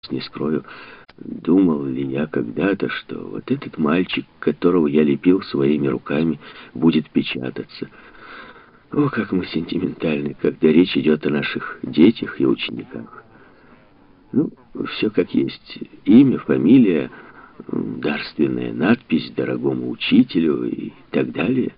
Не скрою, думал ли я когда-то, что вот этот мальчик, которого я лепил своими руками, будет печататься. О, как мы сентиментальны, когда речь идет о наших детях и учениках. Ну, все как есть. Имя, фамилия, дарственная надпись дорогому учителю и так далее.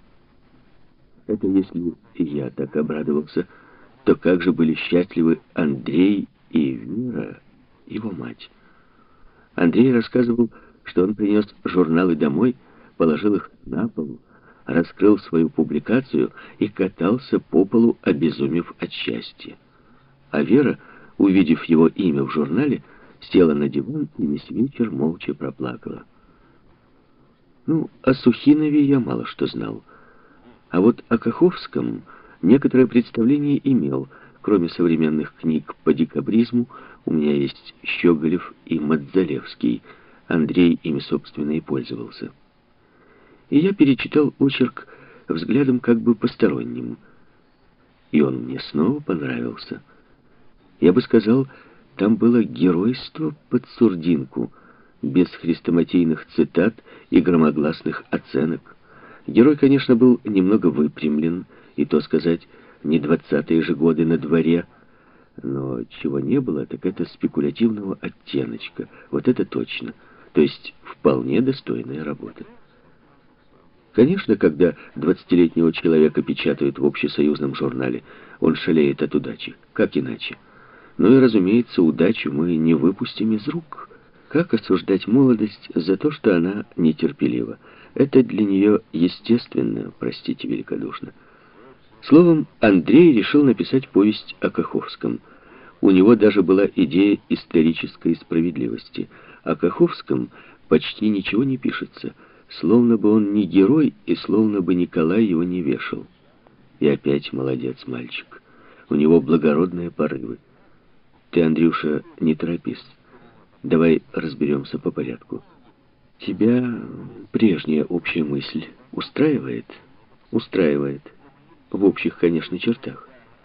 Это если и я так обрадовался, то как же были счастливы Андрей и Вера, его мать. Андрей рассказывал, что он принес журналы домой, положил их на пол, раскрыл свою публикацию и катался по полу, обезумев от счастья. А Вера, увидев его имя в журнале, села на диван и весь вечер молча проплакала. Ну, о Сухинове я мало что знал. А вот о Каховском некоторое представление имел. Кроме современных книг по декабризму, у меня есть Щеголев и Мадзалевский. Андрей ими, собственно, и пользовался. И я перечитал очерк взглядом как бы посторонним. И он мне снова понравился. Я бы сказал, там было геройство под сурдинку, без хрестоматийных цитат и громогласных оценок. Герой, конечно, был немного выпрямлен, и то сказать, не 20-е же годы на дворе, но чего не было, так это спекулятивного оттеночка. Вот это точно. То есть вполне достойная работа. Конечно, когда 20-летнего человека печатают в общесоюзном журнале, он шалеет от удачи. Как иначе? Ну и, разумеется, удачу мы не выпустим из рук. Как осуждать молодость за то, что она нетерпелива? Это для нее естественно, простите великодушно. Словом, Андрей решил написать повесть о Каховском. У него даже была идея исторической справедливости. О Каховском почти ничего не пишется, словно бы он не герой, и словно бы Николай его не вешал. И опять молодец мальчик. У него благородные порывы. Ты, Андрюша, не торопись. Давай разберемся по порядку. Тебя прежняя общая мысль устраивает? Устраивает. В общих, конечно, чертах.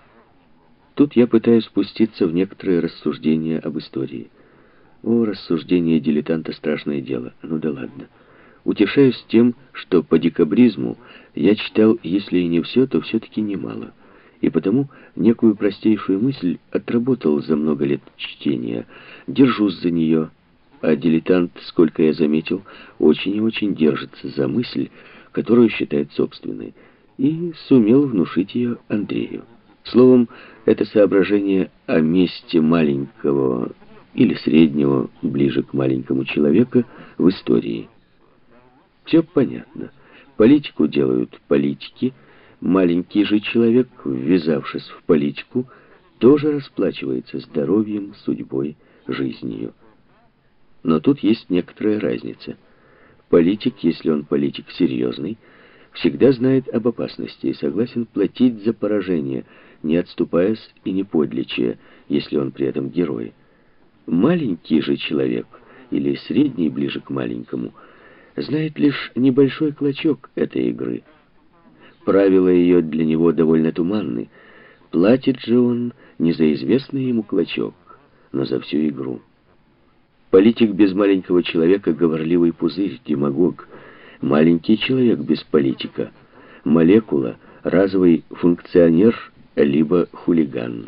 Тут я пытаюсь спуститься в некоторые рассуждения об истории. О, рассуждение дилетанта — страшное дело. Ну да ладно. Утешаюсь тем, что по декабризму я читал, если и не все, то все-таки немало. И потому некую простейшую мысль отработал за много лет чтения. Держусь за нее. А дилетант, сколько я заметил, очень и очень держится за мысль, которую считает собственной, и сумел внушить ее Андрею. Словом, это соображение о месте маленького или среднего, ближе к маленькому человека, в истории. Все понятно. Политику делают политики. Маленький же человек, ввязавшись в политику, тоже расплачивается здоровьем, судьбой, жизнью. Но тут есть некоторая разница. Политик, если он политик серьезный, всегда знает об опасности и согласен платить за поражение, не отступаясь и не подлечия, если он при этом герой. Маленький же человек, или средний ближе к маленькому, знает лишь небольшой клочок этой игры. Правила ее для него довольно туманны. Платит же он не за известный ему клочок, но за всю игру. Политик без маленького человека — говорливый пузырь, демагог. Маленький человек без политика — молекула, разовый функционер, либо хулиган.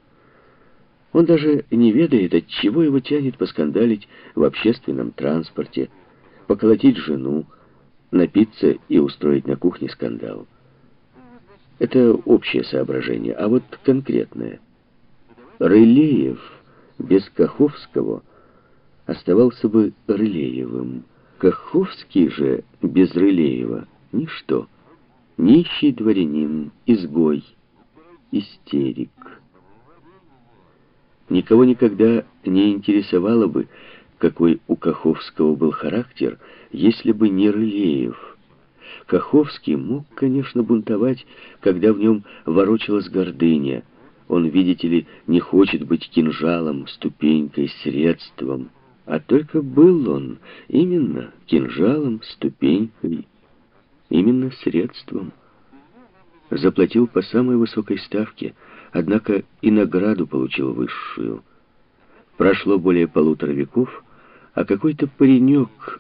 Он даже не ведает, от чего его тянет поскандалить в общественном транспорте, поколотить жену, напиться и устроить на кухне скандал. Это общее соображение, а вот конкретное. Рылеев без Каховского оставался бы Рылеевым. Каховский же без Рылеева — ничто. Нищий дворянин, изгой, истерик. Никого никогда не интересовало бы, какой у Каховского был характер, если бы не Рылеев. Каховский мог, конечно, бунтовать, когда в нем ворочалась гордыня. Он, видите ли, не хочет быть кинжалом, ступенькой, средством. А только был он именно кинжалом, ступенькой, именно средством. Заплатил по самой высокой ставке, однако и награду получил высшую. Прошло более 1,5 века, а какой-то паренек